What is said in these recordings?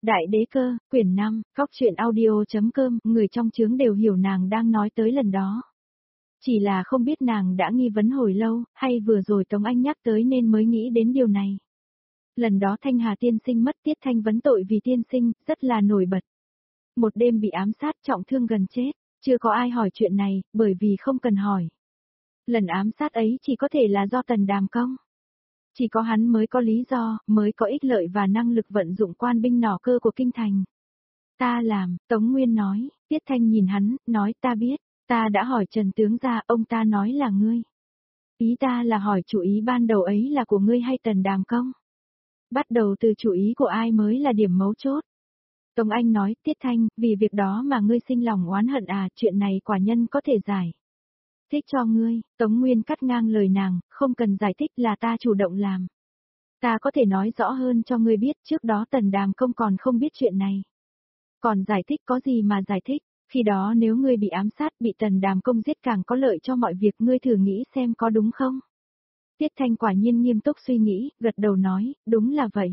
Đại đế cơ, quyển 5, góc truyện audio.com, người trong chướng đều hiểu nàng đang nói tới lần đó. Chỉ là không biết nàng đã nghi vấn hồi lâu, hay vừa rồi Tống Anh nhắc tới nên mới nghĩ đến điều này. Lần đó Thanh Hà tiên sinh mất, Tiết Thanh vấn tội vì tiên sinh, rất là nổi bật. Một đêm bị ám sát trọng thương gần chết, chưa có ai hỏi chuyện này, bởi vì không cần hỏi. Lần ám sát ấy chỉ có thể là do Tần Đàm Công. Chỉ có hắn mới có lý do, mới có ích lợi và năng lực vận dụng quan binh nỏ cơ của kinh thành. Ta làm, Tống Nguyên nói, Tiết Thanh nhìn hắn, nói ta biết, ta đã hỏi Trần Tướng gia, ông ta nói là ngươi. Ý ta là hỏi chủ ý ban đầu ấy là của ngươi hay Tần Đàm Công? Bắt đầu từ chủ ý của ai mới là điểm mấu chốt. Tống Anh nói, Tiết Thanh, vì việc đó mà ngươi sinh lòng oán hận à, chuyện này quả nhân có thể giải. Thích cho ngươi, Tống Nguyên cắt ngang lời nàng, không cần giải thích là ta chủ động làm. Ta có thể nói rõ hơn cho ngươi biết, trước đó Tần Đàm Công còn không biết chuyện này. Còn giải thích có gì mà giải thích, khi đó nếu ngươi bị ám sát, bị Tần Đàm Công giết càng có lợi cho mọi việc, ngươi thử nghĩ xem có đúng không? Tiết Thanh quả nhiên nghiêm túc suy nghĩ, gật đầu nói, đúng là vậy.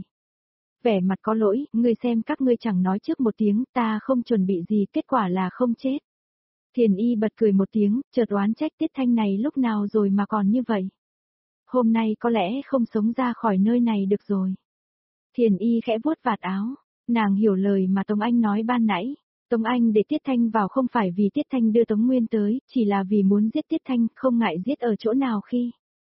Vẻ mặt có lỗi, ngươi xem các ngươi chẳng nói trước một tiếng, ta không chuẩn bị gì, kết quả là không chết. Thiền Y bật cười một tiếng, chợt oán trách Tiết Thanh này lúc nào rồi mà còn như vậy. Hôm nay có lẽ không sống ra khỏi nơi này được rồi. Thiền Y khẽ vuốt vạt áo, nàng hiểu lời mà Tống Anh nói ban nãy. Tống Anh để Tiết Thanh vào không phải vì Tiết Thanh đưa Tống Nguyên tới, chỉ là vì muốn giết Tiết Thanh, không ngại giết ở chỗ nào khi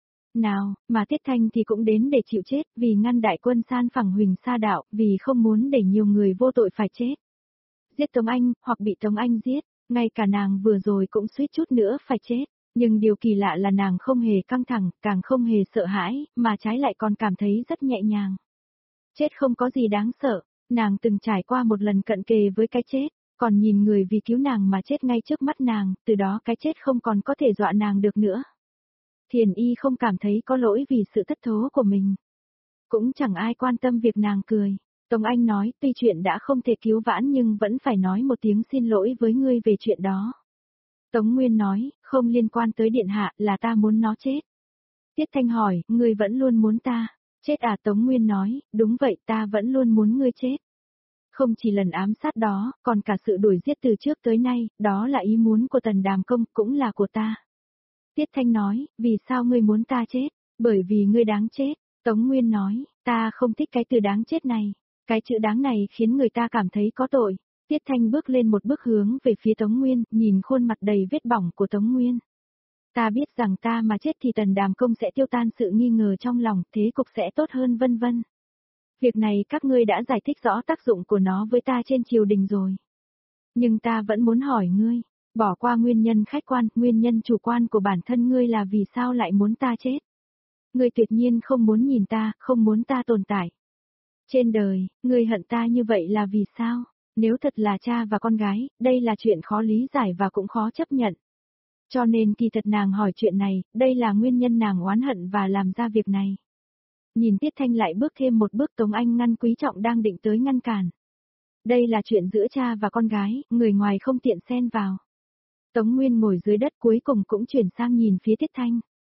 nào, mà Tiết Thanh thì cũng đến để chịu chết, vì ngăn đại quân san phẳng Huỳnh Sa Đạo, vì không muốn để nhiều người vô tội phải chết. Giết Tống Anh, hoặc bị Tống Anh giết, ngay cả nàng vừa rồi cũng suýt chút nữa phải chết. Nhưng điều kỳ lạ là nàng không hề căng thẳng, càng không hề sợ hãi, mà trái lại còn cảm thấy rất nhẹ nhàng. Chết không có gì đáng sợ, nàng từng trải qua một lần cận kề với cái chết, còn nhìn người vì cứu nàng mà chết ngay trước mắt nàng, từ đó cái chết không còn có thể dọa nàng được nữa. Thiền Y không cảm thấy có lỗi vì sự thất thố của mình. Cũng chẳng ai quan tâm việc nàng cười. Tống Anh nói, tuy chuyện đã không thể cứu vãn nhưng vẫn phải nói một tiếng xin lỗi với ngươi về chuyện đó. Tống Nguyên nói, không liên quan tới điện hạ, là ta muốn nó chết. Tiết Thanh hỏi, ngươi vẫn luôn muốn ta chết à? Tống Nguyên nói, đúng vậy, ta vẫn luôn muốn ngươi chết. Không chỉ lần ám sát đó, còn cả sự đuổi giết từ trước tới nay, đó là ý muốn của Tần Đàm Công, cũng là của ta. Tiết Thanh nói, vì sao ngươi muốn ta chết? Bởi vì ngươi đáng chết. Tống Nguyên nói, ta không thích cái từ đáng chết này. Cái chữ đáng này khiến người ta cảm thấy có tội. Tiết Thanh bước lên một bước hướng về phía Tống Nguyên, nhìn khuôn mặt đầy vết bỏng của Tống Nguyên. Ta biết rằng ta mà chết thì Tần Đàm Công sẽ tiêu tan sự nghi ngờ trong lòng, thế cục sẽ tốt hơn vân vân. Việc này các ngươi đã giải thích rõ tác dụng của nó với ta trên triều đình rồi. Nhưng ta vẫn muốn hỏi ngươi, bỏ qua nguyên nhân khách quan, nguyên nhân chủ quan của bản thân ngươi là vì sao lại muốn ta chết? Ngươi tuyệt nhiên không muốn nhìn ta, không muốn ta tồn tại. Trên đời, ngươi hận ta như vậy là vì sao? Nếu thật là cha và con gái, đây là chuyện khó lý giải và cũng khó chấp nhận. Cho nên kỳ thật nàng hỏi chuyện này, đây là nguyên nhân nàng oán hận và làm ra việc này. Nhìn Tiết Thanh lại bước thêm một bước, Tống Anh ngăn Quý Trọng đang định tới ngăn cản. Đây là chuyện giữa cha và con gái, người ngoài không tiện xen vào. Tống Nguyên ngồi dưới đất cuối cùng cũng chuyển sang nhìn phía Tiết Thanh.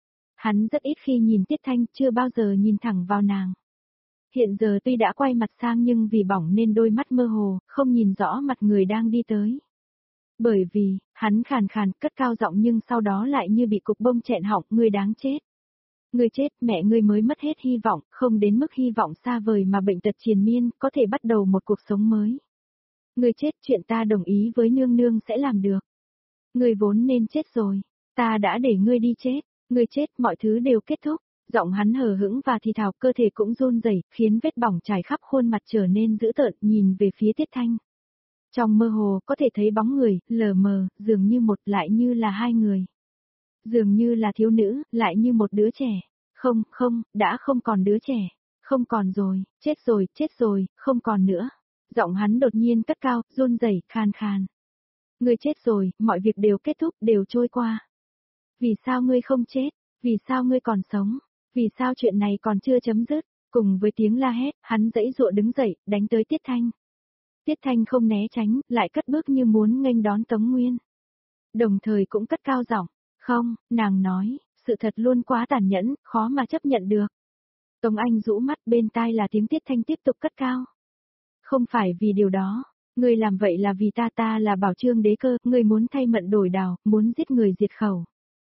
Hắn rất ít khi nhìn Tiết Thanh, chưa bao giờ nhìn thẳng vào nàng. Hiện giờ tuy đã quay mặt sang nhưng vì bỏng nên đôi mắt mơ hồ, không nhìn rõ mặt người đang đi tới. Bởi vì, hắn khàn khàn cất cao giọng nhưng sau đó lại như bị cục bông chẹn họng, ngươi đáng chết. Ngươi chết, mẹ ngươi mới mất hết hy vọng, không đến mức hy vọng xa vời mà bệnh tật triền miên, có thể bắt đầu một cuộc sống mới. Ngươi chết, chuyện ta đồng ý với nương nương sẽ làm được. Ngươi vốn nên chết rồi, ta đã để ngươi đi chết, ngươi chết, mọi thứ đều kết thúc. Giọng hắn hờ hững và thì thào, cơ thể cũng run rẩy, khiến vết bỏng trải khắp khuôn mặt trở nên dữ tợn, nhìn về phía Tiết Thanh. Trong mơ hồ có thể thấy bóng người, lờ mờ, dường như một lại như là hai người. Dường như là thiếu nữ, lại như một đứa trẻ. Không, không, đã không còn đứa trẻ. Không còn rồi, chết rồi, không còn nữa. Giọng hắn đột nhiên cất cao, run rẩy, khan khan. Ngươi chết rồi, mọi việc đều kết thúc, đều trôi qua. Vì sao ngươi không chết? Vì sao ngươi còn sống? Vì sao chuyện này còn chưa chấm dứt? Cùng với tiếng la hét, hắn giãy giụa đứng dậy, đánh tới Tiết Thanh. Tiết Thanh không né tránh, lại cất bước như muốn nghênh đón Tống Nguyên. Đồng thời cũng cất cao giọng, không, nàng nói, sự thật luôn quá tàn nhẫn, khó mà chấp nhận được. Tống Anh rũ mắt, bên tai là tiếng Tiết Thanh tiếp tục cất cao. Không phải vì điều đó. Ngươi làm vậy là vì ta là Bảo Trương đế cơ, ngươi muốn thay mận đổi đảo, muốn giết người diệt khẩu.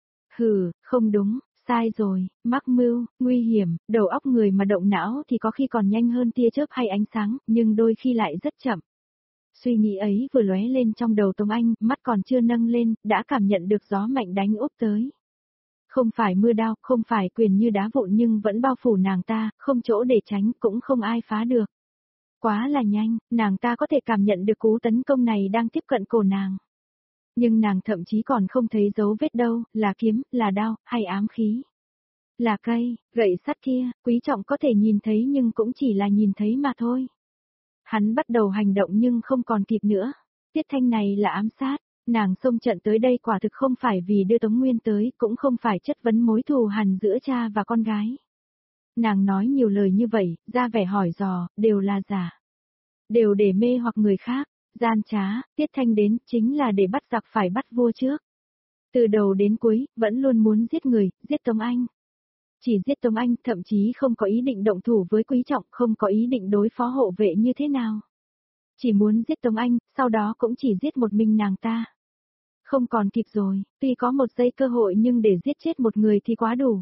Hừ, không đúng, sai rồi, mắc mưu, nguy hiểm, đầu óc người mà động não thì có khi còn nhanh hơn tia chớp hay ánh sáng, nhưng đôi khi lại rất chậm. Suy nghĩ ấy vừa lóe lên trong đầu Tống Anh, mắt còn chưa nâng lên, đã cảm nhận được gió mạnh đánh úp tới. Không phải mưa đao, không phải quyền như đá vụn nhưng vẫn bao phủ nàng ta, không chỗ để tránh, cũng không ai phá được. Quá là nhanh, nàng ta có thể cảm nhận được cú tấn công này đang tiếp cận cổ nàng. Nhưng nàng thậm chí còn không thấy dấu vết đâu, là kiếm, là đao, hay ám khí. Là cây, gậy sắt kia, Quý Trọng có thể nhìn thấy nhưng cũng chỉ là nhìn thấy mà thôi. Hắn bắt đầu hành động nhưng không còn kịp nữa. Tiết Thanh này là ám sát, nàng xông trận tới đây quả thực không phải vì đưa Tống Nguyên tới, cũng không phải chất vấn mối thù hằn giữa cha và con gái. Nàng nói nhiều lời như vậy, ra vẻ hỏi dò, đều là giả. Đều để mê hoặc người khác, gian trá, Tiết Thanh đến chính là để bắt giặc phải bắt vua trước. Từ đầu đến cuối, vẫn luôn muốn giết người, giết Tống Anh. Chỉ giết Tống Anh, thậm chí không có ý định động thủ với Quý Trọng, không có ý định đối phó hộ vệ như thế nào. Chỉ muốn giết Tống Anh, sau đó cũng chỉ giết một mình nàng ta. Không còn kịp rồi, tuy có một giây cơ hội nhưng để giết chết một người thì quá đủ.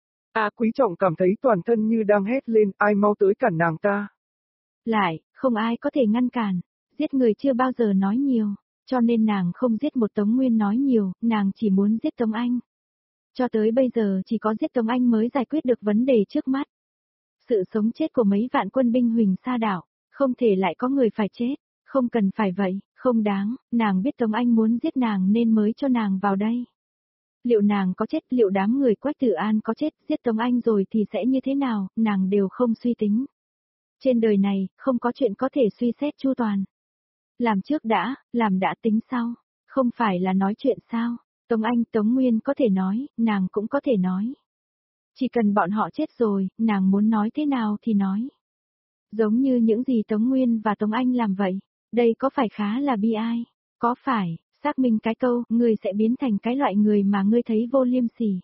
Quý Trọng cảm thấy toàn thân như đang hét lên, ai mau tới cản nàng ta. Lại, không ai có thể ngăn cản, giết người chưa bao giờ nói nhiều, cho nên nàng không giết một Tống Nguyên nói nhiều, nàng chỉ muốn giết Tống Anh. Cho tới bây giờ chỉ có giết Tống Anh mới giải quyết được vấn đề trước mắt. Sự sống chết của mấy vạn quân binh Huỳnh Sa đảo, không thể lại có người phải chết, không cần phải vậy, không đáng, nàng biết Tống Anh muốn giết nàng nên mới cho nàng vào đây. Liệu nàng có chết, liệu đám người Quách Tử An có chết, giết Tống Anh rồi thì sẽ như thế nào, nàng đều không suy tính. Trên đời này, không có chuyện có thể suy xét chu toàn. Làm trước đã, làm đã tính sau, không phải là nói chuyện sao, Tống Anh, Tống Nguyên có thể nói, nàng cũng có thể nói. Chỉ cần bọn họ chết rồi, nàng muốn nói thế nào thì nói. Giống như những gì Tống Nguyên và Tống Anh làm vậy, đây có phải khá là bi ai? Có phải, xác minh cái câu, ngươi sẽ biến thành cái loại người mà ngươi thấy vô liêm sỉ.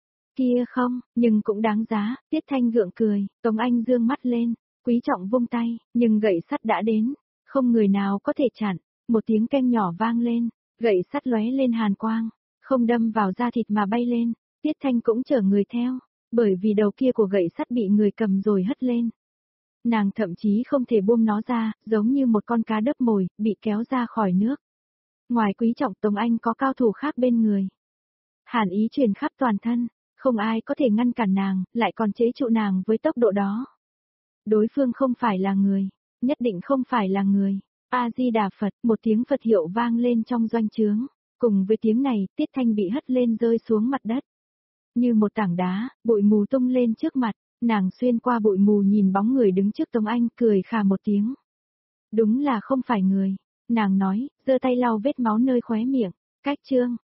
Kia không, nhưng cũng đáng giá, Tiết Thanh gượng cười, Tống Anh dương mắt lên, Quý Trọng vung tay, nhưng gậy sắt đã đến, không người nào có thể chặn, một tiếng keng nhỏ vang lên, gậy sắt lóe lên hàn quang, không đâm vào da thịt mà bay lên, Tiết Thanh cũng chở người theo, bởi vì đầu kia của gậy sắt bị người cầm rồi hất lên. Nàng thậm chí không thể buông nó ra, giống như một con cá đớp mồi, bị kéo ra khỏi nước. Ngoài Quý Trọng, Tống Anh có cao thủ khác bên người. Hàn ý truyền khắp toàn thân, không ai có thể ngăn cản nàng, lại còn chế trụ nàng với tốc độ đó. Đối phương không phải là người, nhất định không phải là người. A-di-đà Phật, một tiếng Phật hiệu vang lên trong doanh trướng. Cùng với tiếng này, Tiết Thanh bị hất lên rơi xuống mặt đất. Như một tảng đá, bụi mù tung lên trước mặt, nàng xuyên qua bụi mù nhìn bóng người đứng trước Tống Anh, cười khà một tiếng. Đúng là không phải người, nàng nói, giơ tay lau vết máu nơi khóe miệng, cách chương.